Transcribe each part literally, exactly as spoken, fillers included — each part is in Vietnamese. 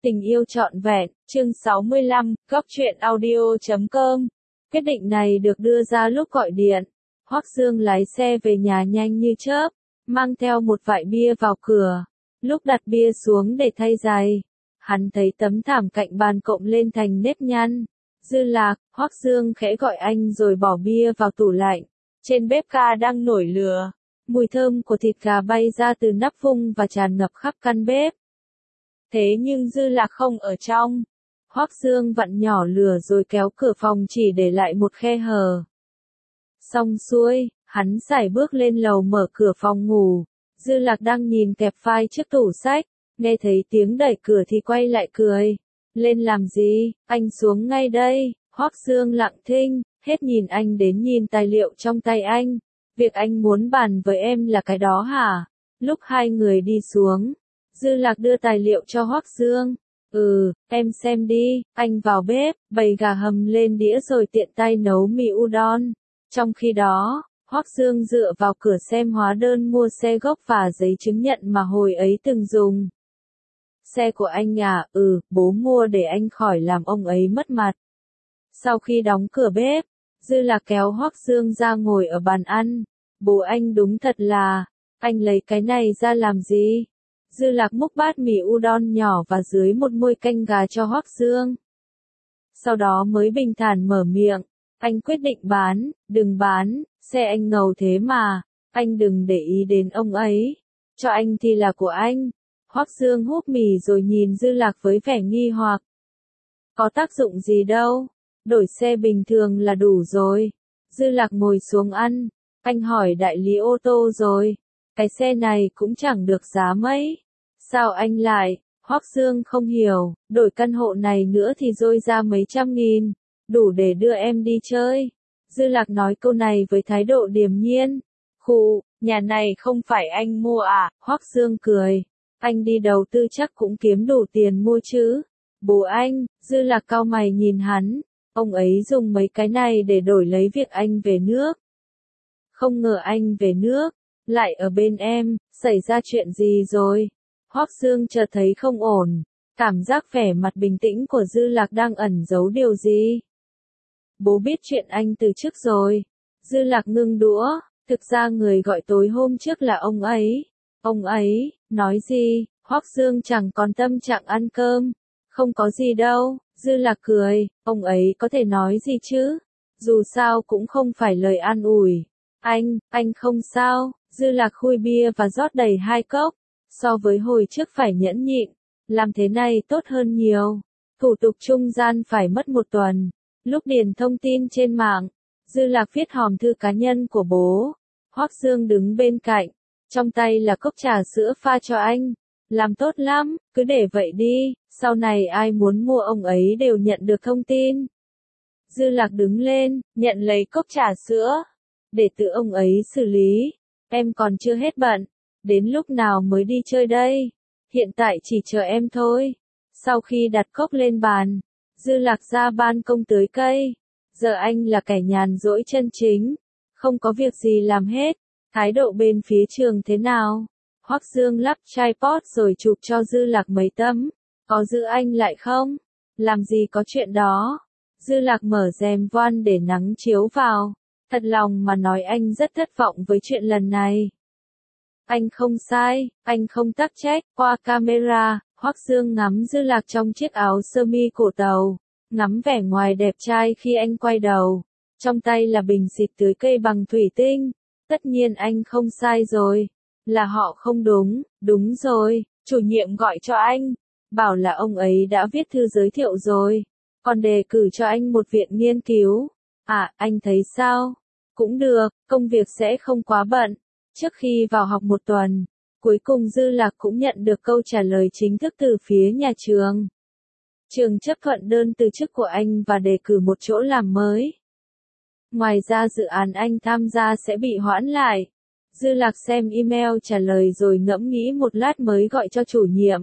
Tình yêu trọn vẹn, chương sáu mươi lăm, góc truyện audio chấm com. Quyết định này được đưa ra lúc gọi điện. Hoắc Dương lái xe về nhà nhanh như chớp, mang theo một vại bia vào cửa. Lúc đặt bia xuống để thay giày, hắn thấy tấm thảm cạnh bàn cộm lên thành nếp nhăn. Dư Lạc, Hoắc Dương khẽ gọi anh rồi bỏ bia vào tủ lạnh. Trên bếp ga đang nổi lửa, mùi thơm của thịt gà bay ra từ nắp vung và tràn ngập khắp căn bếp. Thế nhưng Dư Lạc không ở trong. Hoắc Dương vặn nhỏ lửa rồi kéo cửa phòng chỉ để lại một khe hở. Xong xuôi, hắn sải bước lên lầu mở cửa phòng ngủ. Dư Lạc đang nhìn kẹp file trước tủ sách, nghe thấy tiếng đẩy cửa thì quay lại cười. Lên làm gì, anh xuống ngay đây. Hoắc Dương lặng thinh, hết nhìn anh đến nhìn tài liệu trong tay anh. Việc anh muốn bàn với em là cái đó hả? Lúc hai người đi xuống, Dư Lạc đưa tài liệu cho Hoắc Dương. Ừ, em xem đi. Anh vào bếp, bày gà hầm lên đĩa rồi tiện tay nấu mì udon. Trong khi đó, Hoắc Dương dựa vào cửa xem hóa đơn mua xe gốc và giấy chứng nhận mà hồi ấy từng dùng. Xe của anh à? Ừ, bố mua để anh khỏi làm ông ấy mất mặt. Sau khi đóng cửa bếp, Dư Lạc kéo Hoắc Dương ra ngồi ở bàn ăn. Bố anh đúng thật là, anh lấy cái này ra làm gì? Dư Lạc múc bát mì udon nhỏ và dưới một muôi canh gà cho Hoắc Dương. Sau đó mới bình thản mở miệng, anh quyết định bán, đừng bán, xe anh ngầu thế mà, anh đừng để ý đến ông ấy, cho anh thì là của anh. Hoắc Dương húp mì rồi nhìn Dư Lạc với vẻ nghi hoặc. Có tác dụng gì đâu, đổi xe bình thường là đủ rồi. Dư Lạc ngồi xuống ăn, anh hỏi đại lý ô tô rồi, cái xe này cũng chẳng được giá mấy. Sao anh lại? Hoắc Dương không hiểu, đổi căn hộ này nữa thì dôi ra mấy trăm nghìn, đủ để đưa em đi chơi. Dư Lạc nói câu này với thái độ điềm nhiên. Khụ, nhà này không phải anh mua à? Hoắc Dương cười, anh đi đầu tư chắc cũng kiếm đủ tiền mua chứ. Bố anh. Dư Lạc cau mày nhìn hắn, ông ấy dùng mấy cái này để đổi lấy việc anh về nước. Không ngờ anh về nước, lại ở bên em, xảy ra chuyện gì rồi? Hoắc Dương chợt thấy không ổn, cảm giác vẻ mặt bình tĩnh của Dư Lạc đang ẩn giấu điều gì. Bố biết chuyện anh từ trước rồi. Dư Lạc ngưng đũa, thực ra người gọi tối hôm trước là ông ấy. Ông ấy, nói gì? Hoắc Dương chẳng còn tâm trạng ăn cơm. Không có gì đâu. Dư Lạc cười, ông ấy có thể nói gì chứ? Dù sao cũng không phải lời an ủi. Anh, anh không sao. Dư Lạc khui bia và rót đầy hai cốc. So với hồi trước phải nhẫn nhịn, làm thế này tốt hơn nhiều. Thủ tục trung gian phải mất một tuần. Lúc điền thông tin trên mạng, Dư Lạc viết hòm thư cá nhân của bố. Hoắc Dương đứng bên cạnh, trong tay là cốc trà sữa pha cho anh. Làm tốt lắm, cứ để vậy đi, sau này ai muốn mua ông ấy đều nhận được thông tin. Dư Lạc đứng lên, nhận lấy cốc trà sữa, để tự ông ấy xử lý. Em còn chưa hết bận. Đến lúc nào mới đi chơi đây? Hiện tại chỉ chờ em thôi. Sau khi đặt cốc lên bàn, Dư Lạc ra ban công tưới cây. Giờ anh là kẻ nhàn rỗi chân chính, không có việc gì làm hết. Thái độ bên phía trường thế nào? Hoắc Dương lắp tripod rồi chụp cho Dư Lạc mấy tấm. Có giữ anh lại không? Làm gì có chuyện đó. Dư Lạc mở rèm voan để nắng chiếu vào. Thật lòng mà nói anh rất thất vọng với chuyện lần này. Anh không sai, anh không tắc trách. Qua camera, Hoắc Dương ngắm Dư Lạc trong chiếc áo sơ mi cổ tàu, ngắm vẻ ngoài đẹp trai khi anh quay đầu. Trong tay là bình xịt tưới cây bằng thủy tinh. Tất nhiên anh không sai rồi. Là họ không đúng, đúng rồi, chủ nhiệm gọi cho anh, bảo là ông ấy đã viết thư giới thiệu rồi, còn đề cử cho anh một viện nghiên cứu. À, anh thấy sao? Cũng được, công việc sẽ không quá bận. Trước khi vào học một tuần, cuối cùng Dư Lạc cũng nhận được câu trả lời chính thức từ phía nhà trường. Trường chấp thuận đơn từ chức của anh và đề cử một chỗ làm mới. Ngoài ra dự án anh tham gia sẽ bị hoãn lại. Dư Lạc xem email trả lời rồi ngẫm nghĩ một lát mới gọi cho chủ nhiệm.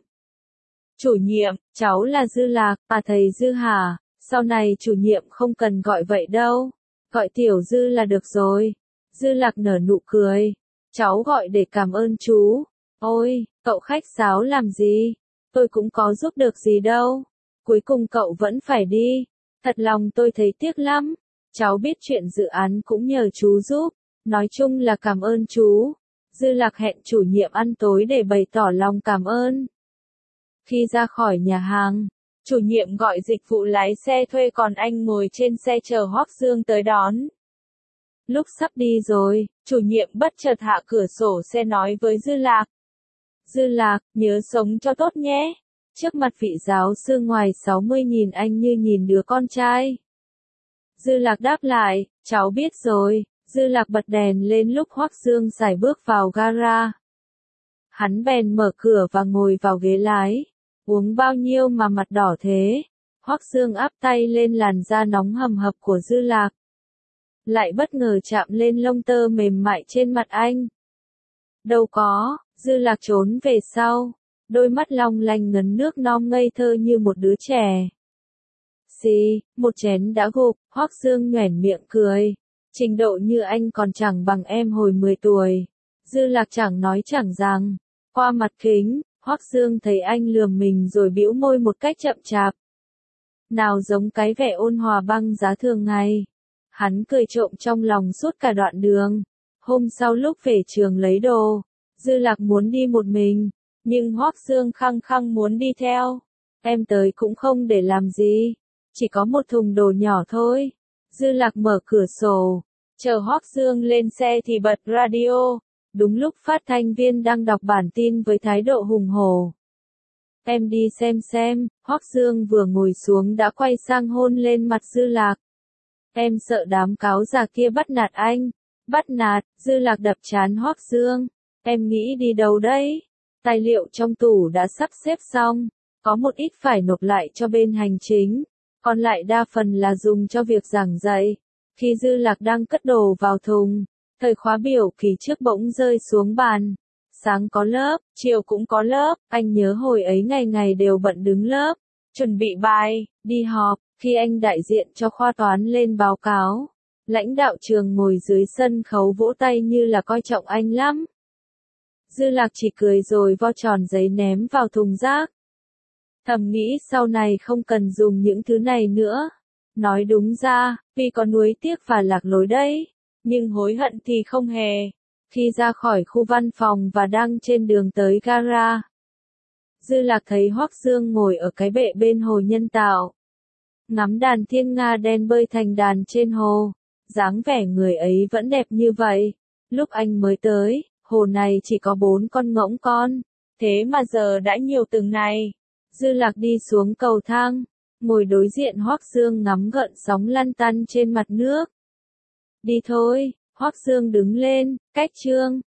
Chủ nhiệm, cháu là Dư Lạc. À thầy Dư hả? Sau này chủ nhiệm không cần gọi vậy đâu. Gọi tiểu Dư là được rồi. Dư Lạc nở nụ cười. Cháu gọi để cảm ơn chú. Ôi, cậu khách sáo làm gì? tôi cũng có giúp được gì đâu. Cuối cùng cậu vẫn phải đi. Thật lòng tôi thấy tiếc lắm. Cháu biết chuyện dự án cũng nhờ chú giúp. Nói chung là cảm ơn chú. Dư Lạc hẹn chủ nhiệm ăn tối để bày tỏ lòng cảm ơn. Khi ra khỏi nhà hàng, chủ nhiệm gọi dịch vụ lái xe thuê còn anh ngồi trên xe chờ Hoắc Dương tới đón. Lúc sắp đi rồi, chủ nhiệm bất chợt hạ cửa sổ xe nói với Dư Lạc. Dư Lạc, nhớ sống cho tốt nhé. Trước mặt vị giáo sư ngoài sáu mươi nhìn anh như nhìn đứa con trai. Dư Lạc đáp lại, cháu biết rồi. Dư Lạc bật đèn lên lúc Hoắc Dương sải bước vào gara. Hắn bèn mở cửa và ngồi vào ghế lái. Uống bao nhiêu mà mặt đỏ thế? Hoắc Dương áp tay lên làn da nóng hầm hập của Dư Lạc. Lại bất ngờ chạm lên lông tơ mềm mại trên mặt anh. Đâu có, Dư Lạc trốn về sau. Đôi mắt long lanh ngấn nước non ngây thơ như một đứa trẻ. Xì, một chén đã gục, Hoắc Dương nhoẻn miệng cười. Trình độ như anh còn chẳng bằng em hồi mười tuổi. Dư Lạc chẳng nói chẳng rằng. Qua mặt kính, Hoắc Dương thấy anh lườm mình rồi bĩu môi một cách chậm chạp. Nào giống cái vẻ ôn hòa băng giá thường ngày. Hắn cười trộm trong lòng suốt cả đoạn đường. Hôm sau lúc về trường lấy đồ, Dư Lạc muốn đi một mình, nhưng Hoắc Dương khăng khăng muốn đi theo. Em tới cũng không để làm gì, chỉ có một thùng đồ nhỏ thôi. Dư Lạc mở cửa sổ, chờ Hoắc Dương lên xe thì bật radio. Đúng lúc phát thanh viên đang đọc bản tin với thái độ hùng hổ. Em đi xem xem, Hoắc Dương vừa ngồi xuống đã quay sang hôn lên mặt Dư Lạc. Em sợ đám cáo già kia bắt nạt anh. Bắt nạt, Dư Lạc đập trán Hoắc Dương. Em nghĩ đi đâu đấy? Tài liệu trong tủ đã sắp xếp xong, có một ít phải nộp lại cho bên hành chính, còn lại đa phần là dùng cho việc giảng dạy. Khi Dư Lạc đang cất đồ vào thùng, thời khóa biểu kỳ trước bỗng rơi xuống bàn. Sáng có lớp, chiều cũng có lớp, anh nhớ hồi ấy ngày ngày đều bận đứng lớp, chuẩn bị bài, đi họp. Khi anh đại diện cho khoa toán lên báo cáo, lãnh đạo trường ngồi dưới sân khấu vỗ tay như là coi trọng anh lắm. Dư Lạc chỉ cười rồi vo tròn giấy ném vào thùng rác. Thầm nghĩ sau này không cần dùng những thứ này nữa. Nói đúng ra, vì có nuối tiếc và lạc lối đấy, nhưng hối hận thì không hề. Khi ra khỏi khu văn phòng và đang trên đường tới gara, Dư Lạc thấy Hoắc Dương ngồi ở cái bệ bên hồ nhân tạo, ngắm đàn thiên nga đen bơi thành đàn trên hồ. Dáng vẻ người ấy vẫn đẹp như vậy. Lúc anh mới tới, hồ này chỉ có bốn con ngỗng con, thế mà giờ đã nhiều từng này. Dư Lạc đi xuống cầu thang, ngồi đối diện Hoắc Dương ngắm gợn sóng lăn tăn trên mặt nước. Đi thôi, Hoắc Dương đứng lên, cách Trương,